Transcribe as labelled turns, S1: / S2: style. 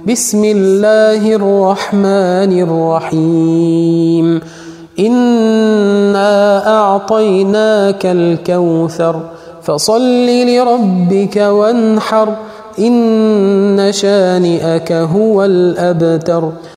S1: بسم الله الرحمن الرحيم إنا أعطيناك الكوثر فصل لربك وانحر إن شانئك هو الأبتر.